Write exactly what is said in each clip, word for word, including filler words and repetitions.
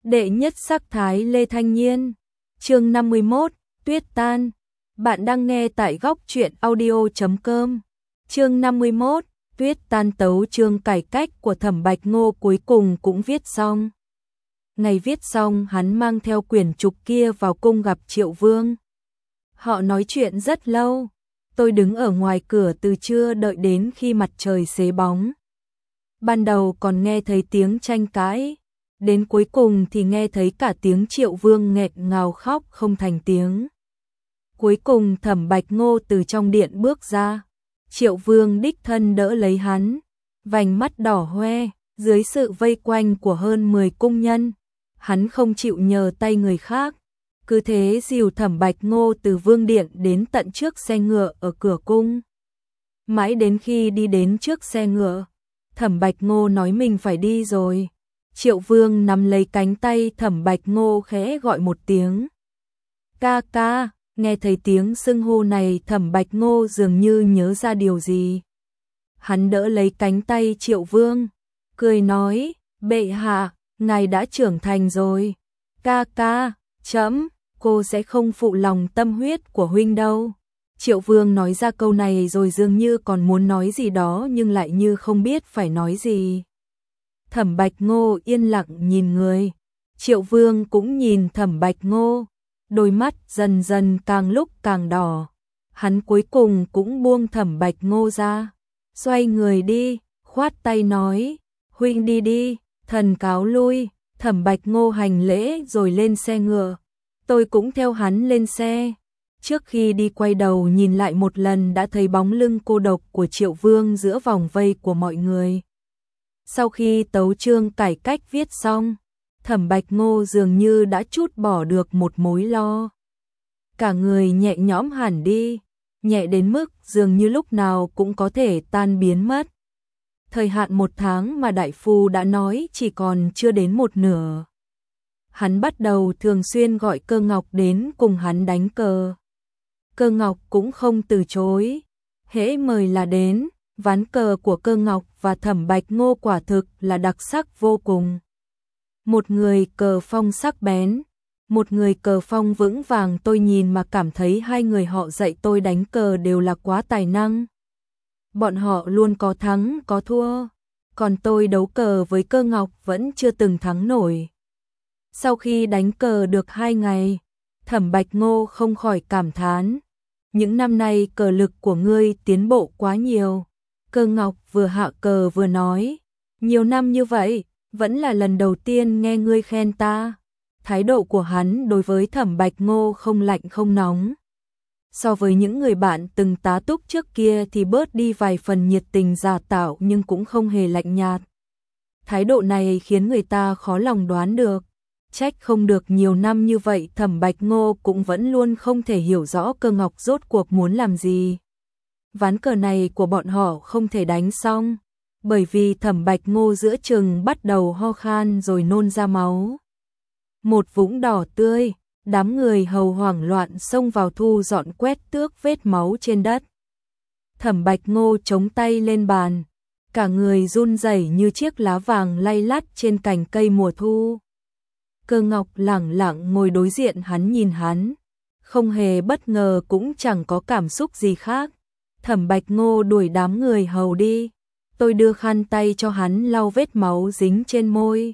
Đệ nhất sắc thái Lê Thanh Nhiên. Chương năm mươi mốt, Tuyết tan. Bạn đang nghe tại góc truyện audio chấm com. Chương năm mươi mốt, Tuyết tan. Tấu chương cải cách của Thẩm Bạch Ngô cuối cùng cũng viết xong. Ngày viết xong, hắn mang theo quyển trục kia vào cung gặp Triệu Vương. Họ nói chuyện rất lâu. Tôi đứng ở ngoài cửa từ trưa đợi đến khi mặt trời xế bóng. Ban đầu còn nghe thấy tiếng tranh cãi, đến cuối cùng thì nghe thấy cả tiếng Triệu Vương nghẹn ngào khóc không thành tiếng. Cuối cùng Thẩm Bạch Ngô từ trong điện bước ra, Triệu Vương đích thân đỡ lấy hắn, vành mắt đỏ hoe, dưới sự vây quanh của hơn mười cung nhân, hắn không chịu nhờ tay người khác, cứ thế dìu Thẩm Bạch Ngô từ vương điện đến tận trước xe ngựa ở cửa cung. Mãi đến khi đi đến trước xe ngựa, Thẩm Bạch Ngô nói mình phải đi rồi. Triệu Vương nắm lấy cánh tay Thẩm Bạch Ngô khẽ gọi một tiếng. Ca ca, nghe thấy tiếng xưng hô này Thẩm Bạch Ngô dường như nhớ ra điều gì. Hắn đỡ lấy cánh tay Triệu Vương, cười nói, bệ hạ, ngài đã trưởng thành rồi. Ca ca, trẫm, cô sẽ không phụ lòng tâm huyết của huynh đâu. Triệu Vương nói ra câu này rồi dường như còn muốn nói gì đó nhưng lại như không biết phải nói gì. Thẩm Bạch Ngô yên lặng nhìn người. Triệu Vương cũng nhìn Thẩm Bạch Ngô, đôi mắt dần dần càng lúc càng đỏ. Hắn cuối cùng cũng buông Thẩm Bạch Ngô ra, xoay người đi, khoát tay nói, huynh đi đi, thần cáo lui. Thẩm Bạch Ngô hành lễ rồi lên xe ngựa. Tôi cũng theo hắn lên xe. Trước khi đi quay đầu nhìn lại một lần đã thấy bóng lưng cô độc của Triệu Vương giữa vòng vây của mọi người. Sau khi tấu chương cải cách viết xong, Thẩm Bạch Ngô dường như đã trút bỏ được một mối lo. Cả người nhẹ nhõm hẳn đi, nhẹ đến mức dường như lúc nào cũng có thể tan biến mất. Thời hạn một tháng mà đại phu đã nói chỉ còn chưa đến một nửa. Hắn bắt đầu thường xuyên gọi Cơ Ngọc đến cùng hắn đánh cờ. Cơ Ngọc cũng không từ chối, hễ mời là đến. Ván cờ của Cơ Ngọc và Thẩm Bạch Ngô quả thực là đặc sắc vô cùng. Một người cờ phong sắc bén, một người cờ phong vững vàng, tôi nhìn mà cảm thấy hai người họ dạy tôi đánh cờ đều là quá tài năng. Bọn họ luôn có thắng có thua, còn tôi đấu cờ với Cơ Ngọc vẫn chưa từng thắng nổi. Sau khi đánh cờ được hai ngày, Thẩm Bạch Ngô không khỏi cảm thán, những năm nay cờ lực của ngươi tiến bộ quá nhiều. Cơ Ngọc vừa hạ cờ vừa nói, nhiều năm như vậy, vẫn là lần đầu tiên nghe ngươi khen ta. Thái độ của hắn đối với Thẩm Bạch Ngô không lạnh không nóng. So với những người bạn từng tá túc trước kia thì bớt đi vài phần nhiệt tình giả tạo nhưng cũng không hề lạnh nhạt. Thái độ này khiến người ta khó lòng đoán được. Trách không được nhiều năm như vậy Thẩm Bạch Ngô cũng vẫn luôn không thể hiểu rõ Cơ Ngọc rốt cuộc muốn làm gì. Ván cờ này của bọn họ không thể đánh xong, bởi vì Thẩm Bạch Ngô giữa chừng bắt đầu ho khan rồi nôn ra máu. Một vũng đỏ tươi, đám người hầu hoảng loạn xông vào thu dọn quét tước vết máu trên đất. Thẩm Bạch Ngô chống tay lên bàn, cả người run rẩy như chiếc lá vàng lay lắt trên cành cây mùa thu. Cơ Ngọc lẳng lặng ngồi đối diện hắn nhìn hắn, không hề bất ngờ cũng chẳng có cảm xúc gì khác. Thẩm Bạch Ngô đuổi đám người hầu đi, tôi đưa khăn tay cho hắn lau vết máu dính trên môi.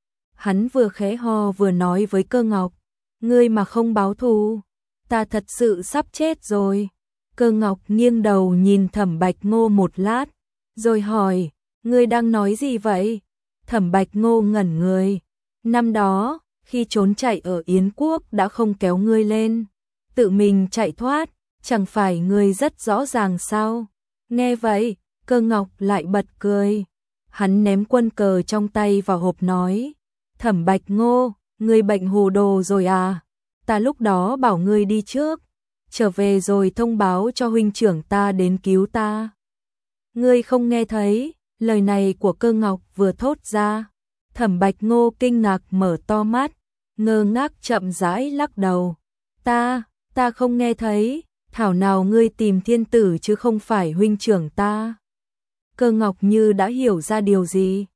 Hắn vừa khẽ ho vừa nói với Cơ Ngọc, ngươi mà không báo thù, ta thật sự sắp chết rồi. Cơ Ngọc nghiêng đầu nhìn Thẩm Bạch Ngô một lát, rồi hỏi, ngươi đang nói gì vậy? Thẩm Bạch Ngô ngẩn người, năm đó, khi trốn chạy ở Yến Quốc đã không kéo ngươi lên, tự mình chạy thoát. Chẳng phải ngươi rất rõ ràng sao? Nghe vậy, Cơ Ngọc lại bật cười. Hắn ném quân cờ trong tay vào hộp nói, Thẩm Bạch Ngô, ngươi bệnh hồ đồ rồi à? Ta lúc đó bảo ngươi đi trước, trở về rồi thông báo cho huynh trưởng ta đến cứu ta. Ngươi không nghe thấy, lời này của Cơ Ngọc vừa thốt ra. Thẩm Bạch Ngô kinh ngạc mở to mắt, ngơ ngác chậm rãi lắc đầu. Ta, ta không nghe thấy. Thảo nào ngươi tìm thiên tử chứ không phải huynh trưởng ta. Cơ Ngọc như đã hiểu ra điều gì.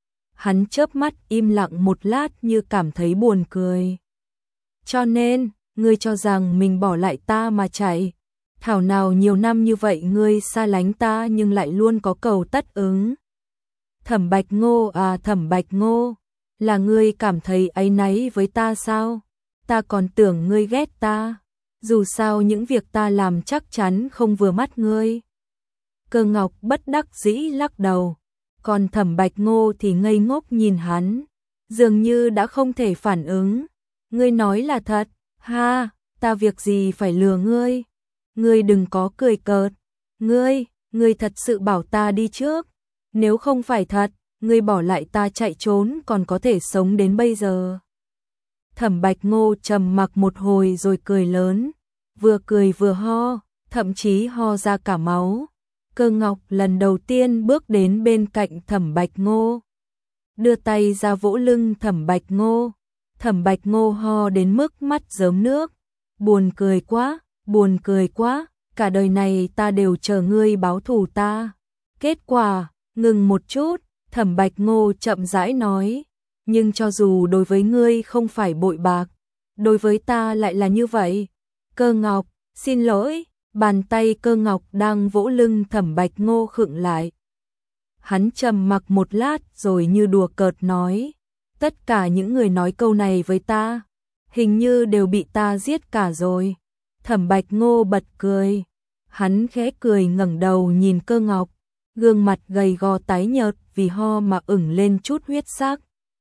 Hắn chớp mắt im lặng một lát như cảm thấy buồn cười. Cho nên, ngươi cho rằng mình bỏ lại ta mà chạy. Thảo nào nhiều năm như vậy ngươi xa lánh ta nhưng lại luôn có cầu tất ứng. Thẩm Bạch Ngô à Thẩm Bạch Ngô, là ngươi cảm thấy áy náy với ta sao? Ta còn tưởng ngươi ghét ta. Dù sao những việc ta làm chắc chắn không vừa mắt ngươi. Cơ Ngọc bất đắc dĩ lắc đầu. Còn Thẩm Bạch Ngô thì ngây ngốc nhìn hắn, dường như đã không thể phản ứng. Ngươi nói là thật? Ha, ta việc gì phải lừa ngươi? Ngươi đừng có cười cợt. Ngươi, ngươi thật sự bảo ta đi trước. Nếu không phải thật, ngươi bỏ lại ta chạy trốn còn có thể sống đến bây giờ. Thẩm Bạch Ngô trầm mặc một hồi rồi cười lớn, vừa cười vừa ho, thậm chí ho ra cả máu. Cơ Ngọc lần đầu tiên bước đến bên cạnh Thẩm Bạch Ngô, đưa tay ra vỗ lưng Thẩm Bạch Ngô. Thẩm Bạch Ngô ho đến mức mắt rớm nước. Buồn cười quá, buồn cười quá, cả đời này ta đều chờ ngươi báo thù ta. Kết quả, ngừng một chút, Thẩm Bạch Ngô chậm rãi nói, nhưng cho dù đối với ngươi không phải bội bạc, đối với ta lại là như vậy. Cơ Ngọc, xin lỗi. Bàn tay Cơ Ngọc đang vỗ lưng Thẩm Bạch Ngô khựng lại. Hắn trầm mặc một lát rồi như đùa cợt nói, tất cả những người nói câu này với ta, hình như đều bị ta giết cả rồi. Thẩm Bạch Ngô bật cười. Hắn khẽ cười ngẩng đầu nhìn Cơ Ngọc, gương mặt gầy gò tái nhợt vì ho mà ửng lên chút huyết sắc.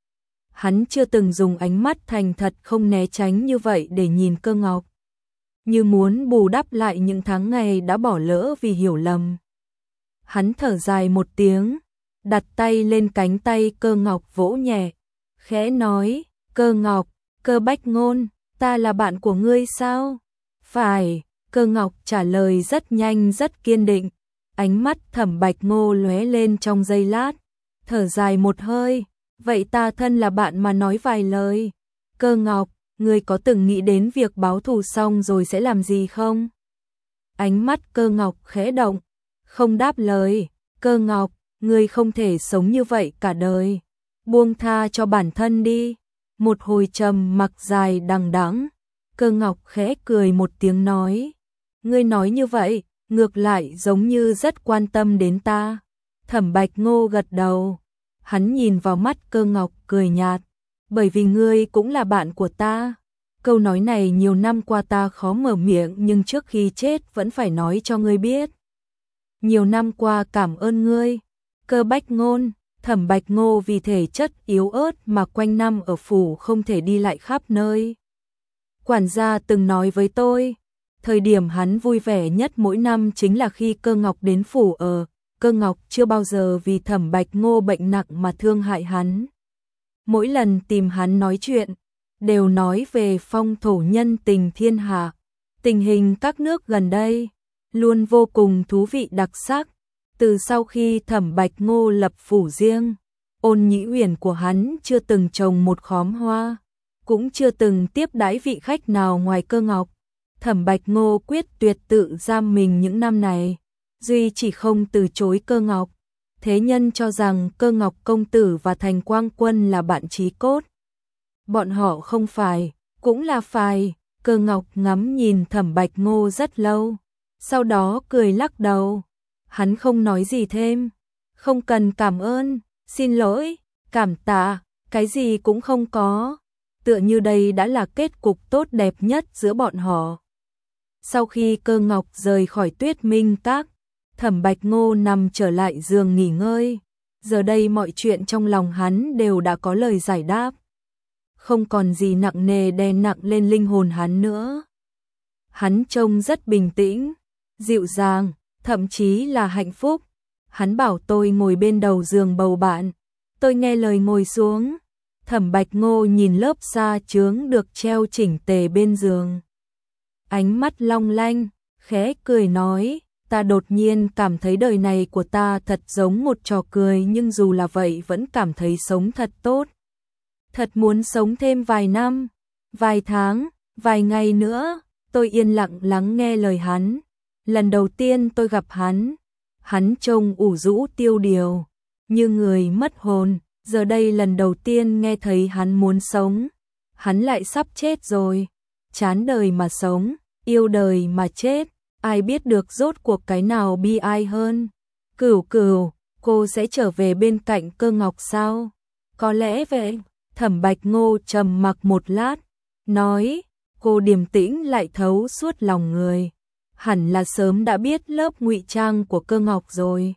Hắn chưa từng dùng ánh mắt thành thật không né tránh như vậy để nhìn Cơ Ngọc, như muốn bù đắp lại những tháng ngày đã bỏ lỡ vì hiểu lầm. Hắn thở dài một tiếng, đặt tay lên cánh tay Cơ Ngọc vỗ nhẹ, khẽ nói, Cơ Ngọc, Cơ Bách Ngôn, ta là bạn của ngươi sao? Phải, Cơ Ngọc trả lời rất nhanh rất kiên định. Ánh mắt Thẩm Bạch Ngô lóe lên trong giây lát, thở dài một hơi, vậy ta thân là bạn mà nói vài lời. Cơ Ngọc, ngươi có từng nghĩ đến việc báo thù xong rồi sẽ làm gì không? Ánh mắt Cơ Ngọc khẽ động, không đáp lời. Cơ Ngọc, ngươi không thể sống như vậy cả đời. Buông tha cho bản thân đi. Một hồi trầm mặc dài đằng đẵng, Cơ Ngọc khẽ cười một tiếng nói, ngươi nói như vậy, ngược lại giống như rất quan tâm đến ta. Thẩm Bạch Ngô gật đầu, hắn nhìn vào mắt Cơ Ngọc cười nhạt, bởi vì ngươi cũng là bạn của ta. Câu nói này nhiều năm qua ta khó mở miệng nhưng trước khi chết vẫn phải nói cho ngươi biết. Nhiều năm qua cảm ơn ngươi. Cơ Bách Ngôn. Thẩm Bạch Ngô vì thể chất yếu ớt mà quanh năm ở phủ không thể đi lại khắp nơi. Quản gia từng nói với tôi, thời điểm hắn vui vẻ nhất mỗi năm chính là khi Cơ Ngọc đến phủ ở. Cơ Ngọc chưa bao giờ vì Thẩm Bạch Ngô bệnh nặng mà thương hại hắn. Mỗi lần tìm hắn nói chuyện, đều nói về phong thổ nhân tình thiên hạ, tình hình các nước gần đây, luôn vô cùng thú vị đặc sắc. Từ sau khi Thẩm Bạch Ngô lập phủ riêng, Ôn Nhĩ Uyển của hắn chưa từng trồng một khóm hoa, cũng chưa từng tiếp đãi vị khách nào ngoài Cơ Ngọc. Thẩm Bạch Ngô quyết tuyệt tự giam mình những năm này, duy chỉ không từ chối Cơ Ngọc. Thế nhân cho rằng Cơ Ngọc công tử và Thành Quang Quân là bạn chí cốt. Bọn họ không phải, cũng là phải. Cơ Ngọc ngắm nhìn Thẩm Bạch Ngô rất lâu, sau đó cười lắc đầu. Hắn không nói gì thêm, không cần cảm ơn, xin lỗi, cảm tạ, cái gì cũng không có. Tựa như đây đã là kết cục tốt đẹp nhất giữa bọn họ. Sau khi Cơ Ngọc rời khỏi Tuyết Minh Các, Thẩm Bạch Ngô nằm trở lại giường nghỉ ngơi. Giờ đây mọi chuyện trong lòng hắn đều đã có lời giải đáp. Không còn gì nặng nề đè nặng lên linh hồn hắn nữa. Hắn trông rất bình tĩnh, dịu dàng, thậm chí là hạnh phúc. Hắn bảo tôi ngồi bên đầu giường bầu bạn. Tôi nghe lời ngồi xuống. Thẩm Bạch Ngô nhìn lớp sa chướng được treo chỉnh tề bên giường, ánh mắt long lanh, khẽ cười nói, ta đột nhiên cảm thấy đời này của ta thật giống một trò cười, nhưng dù là vậy vẫn cảm thấy sống thật tốt. Thật muốn sống thêm vài năm, vài tháng, vài ngày nữa. Tôi yên lặng lắng nghe lời hắn. Lần đầu tiên tôi gặp hắn, hắn trông ủ rũ tiêu điều, như người mất hồn. giờ đây lần đầu tiên nghe thấy hắn muốn sống, hắn lại sắp chết rồi, chán đời mà sống, yêu đời mà chết, ai biết được rốt cuộc cái nào bi ai hơn. Cửu Cửu, cô sẽ trở về bên cạnh Cơ Ngọc sao? Có lẽ vậy. Thẩm Bạch Ngô trầm mặc một lát, nói, cô điềm tĩnh lại thấu suốt lòng người, hẳn là sớm đã biết lớp ngụy trang của Cơ Ngọc rồi.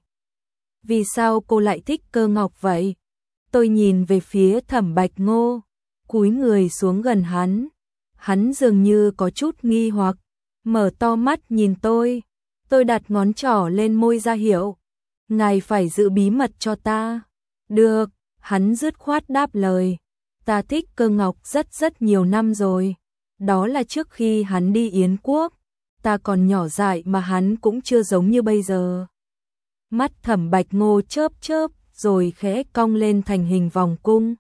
Vì sao cô lại thích Cơ Ngọc vậy? Tôi nhìn về phía Thẩm Bạch Ngô, cúi người xuống gần hắn. Hắn dường như có chút nghi hoặc, mở to mắt nhìn tôi. Tôi đặt ngón trỏ lên môi ra hiệu, ngài phải giữ bí mật cho ta. Được, hắn dứt khoát đáp lời. Ta thích Cơ Ngọc rất rất nhiều năm rồi. Đó là trước khi hắn đi Yến Quốc. Ta còn nhỏ dại mà hắn cũng chưa giống như bây giờ. Mắt Thẩm Bạch Ngô chớp chớp rồi khẽ cong lên thành hình vòng cung.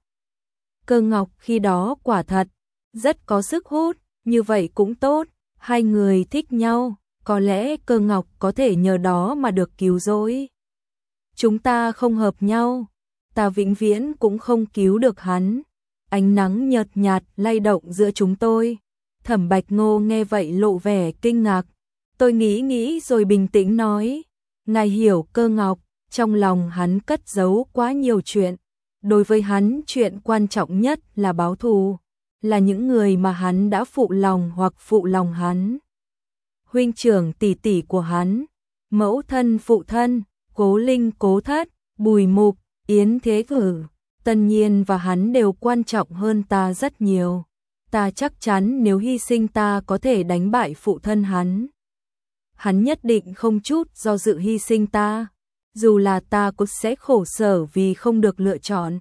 Cơ Ngọc khi đó quả thật rất có sức hút, như vậy cũng tốt. Hai người thích nhau, có lẽ Cơ Ngọc có thể nhờ đó mà được cứu rỗi. Chúng ta không hợp nhau, ta vĩnh viễn cũng không cứu được hắn. Ánh nắng nhợt nhạt lay động giữa chúng tôi. Thẩm Bạch Ngô nghe vậy lộ vẻ kinh ngạc. Tôi nghĩ nghĩ rồi bình tĩnh nói, ngài hiểu Cơ Ngọc, trong lòng hắn cất giấu quá nhiều chuyện. Đối với hắn chuyện quan trọng nhất là báo thù, là những người mà hắn đã phụ lòng hoặc phụ lòng hắn. Huynh trưởng tỷ tỷ của hắn, mẫu thân phụ thân, Cố Linh Cố Thất, Bùi Mục, Yến Thế Cử, Tân Nhiên và hắn đều quan trọng hơn ta rất nhiều. Ta chắc chắn nếu hy sinh ta có thể đánh bại phụ thân hắn. Hắn nhất định không chút do dự hy sinh ta, dù là ta cũng sẽ khổ sở vì không được lựa chọn.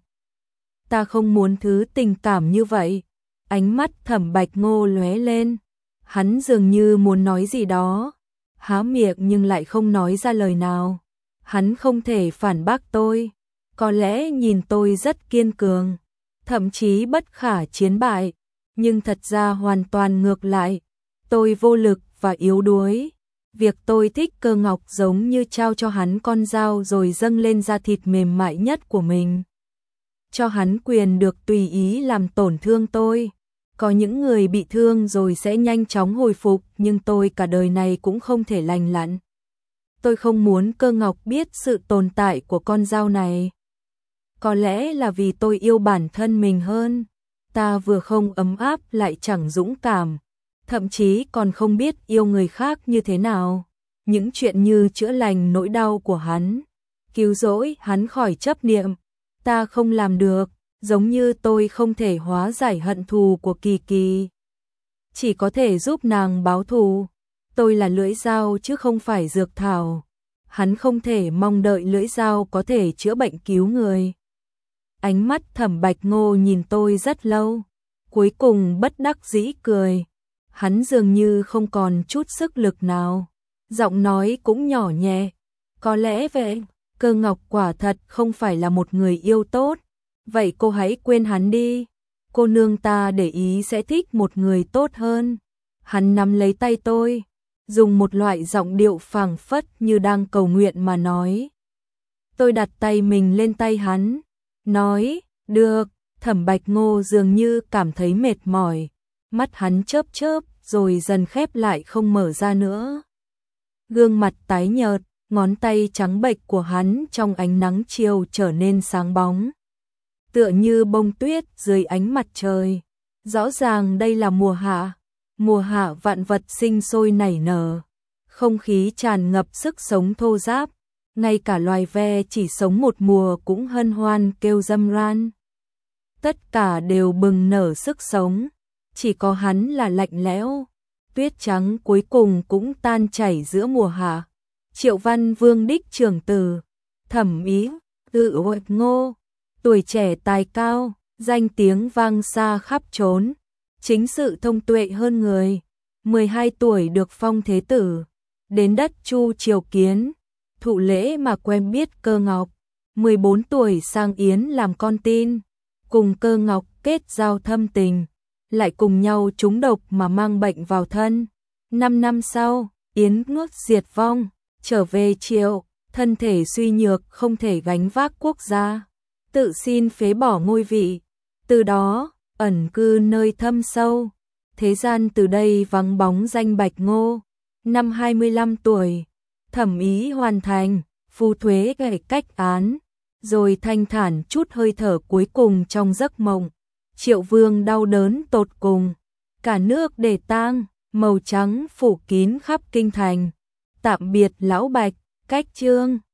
Ta không muốn thứ tình cảm như vậy. Ánh mắt Thẩm Bạch Ngô lóe lên, hắn dường như muốn nói gì đó, há miệng nhưng lại không nói ra lời nào. Hắn không thể phản bác tôi, có lẽ nhìn tôi rất kiên cường, thậm chí bất khả chiến bại, nhưng thật ra hoàn toàn ngược lại. Tôi vô lực và yếu đuối. Việc tôi thích Cơ Ngọc giống như trao cho hắn con dao rồi dâng lên da thịt mềm mại nhất của mình. Cho hắn quyền được tùy ý làm tổn thương tôi. Có những người bị thương rồi sẽ nhanh chóng hồi phục, nhưng tôi cả đời này cũng không thể lành lặn. Tôi không muốn Cơ Ngọc biết sự tồn tại của con dao này. Có lẽ là vì tôi yêu bản thân mình hơn. Ta vừa không ấm áp lại chẳng dũng cảm, thậm chí còn không biết yêu người khác như thế nào. Những chuyện như chữa lành nỗi đau của hắn, cứu rỗi hắn khỏi chấp niệm, ta không làm được, giống như tôi không thể hóa giải hận thù của Kỳ Kỳ. Chỉ có thể giúp nàng báo thù. Tôi là lưỡi dao chứ không phải dược thảo. Hắn không thể mong đợi lưỡi dao có thể chữa bệnh cứu người. Ánh mắt Thẩm Bạch Ngô nhìn tôi rất lâu, cuối cùng bất đắc dĩ cười. Hắn dường như không còn chút sức lực nào, giọng nói cũng nhỏ nhẹ. Có lẽ vậy, Cơ Ngọc quả thật không phải là một người yêu tốt. Vậy cô hãy quên hắn đi. Cô nương ta để ý sẽ thích một người tốt hơn. Hắn nắm lấy tay tôi, dùng một loại giọng điệu phảng phất như đang cầu nguyện mà nói. Tôi đặt tay mình lên tay hắn, nói, được. Thẩm Bạch Ngô dường như cảm thấy mệt mỏi, mắt hắn chớp chớp rồi dần khép lại không mở ra nữa. Gương mặt tái nhợt, ngón tay trắng bệch của hắn trong ánh nắng chiều trở nên sáng bóng, tựa như bông tuyết dưới ánh mặt trời. Rõ ràng đây là mùa hạ, mùa hạ vạn vật sinh sôi nảy nở, không khí tràn ngập sức sống thô ráp, ngay cả loài ve chỉ sống một mùa cũng hân hoan kêu râm ran. Tất cả đều bừng nở sức sống, chỉ có hắn là lạnh lẽo. Tuyết trắng cuối cùng cũng tan chảy giữa mùa hạ. Triệu Văn Vương đích trưởng tử, Thẩm Ý, Tự Bạch Ngô, tuổi trẻ tài cao, danh tiếng vang xa khắp trốn, chính sự thông tuệ hơn người. mười hai tuổi được phong thế tử, đến đất Chu triều kiến, thụ lễ mà quen biết Cơ Ngọc. mười bốn tuổi sang Yến làm con tin, cùng Cơ Ngọc kết giao thâm tình, lại cùng nhau trúng độc mà mang bệnh vào thân. Năm năm sau, Yến nước diệt vong, trở về Triệu, thân thể suy nhược không thể gánh vác quốc gia. tự xin phế bỏ ngôi vị, từ đó ẩn cư nơi thâm sâu. Thế gian từ đây vắng bóng danh Bạch Ngô. Năm hai mươi lăm tuổi, thẩm ý hoàn thành, phu thuế cải cách án, rồi thanh thản chút hơi thở cuối cùng trong giấc mộng. Triệu Vương đau đớn tột cùng, cả nước để tang, màu trắng phủ kín khắp kinh thành. Tạm biệt lão Bạch, cách chương.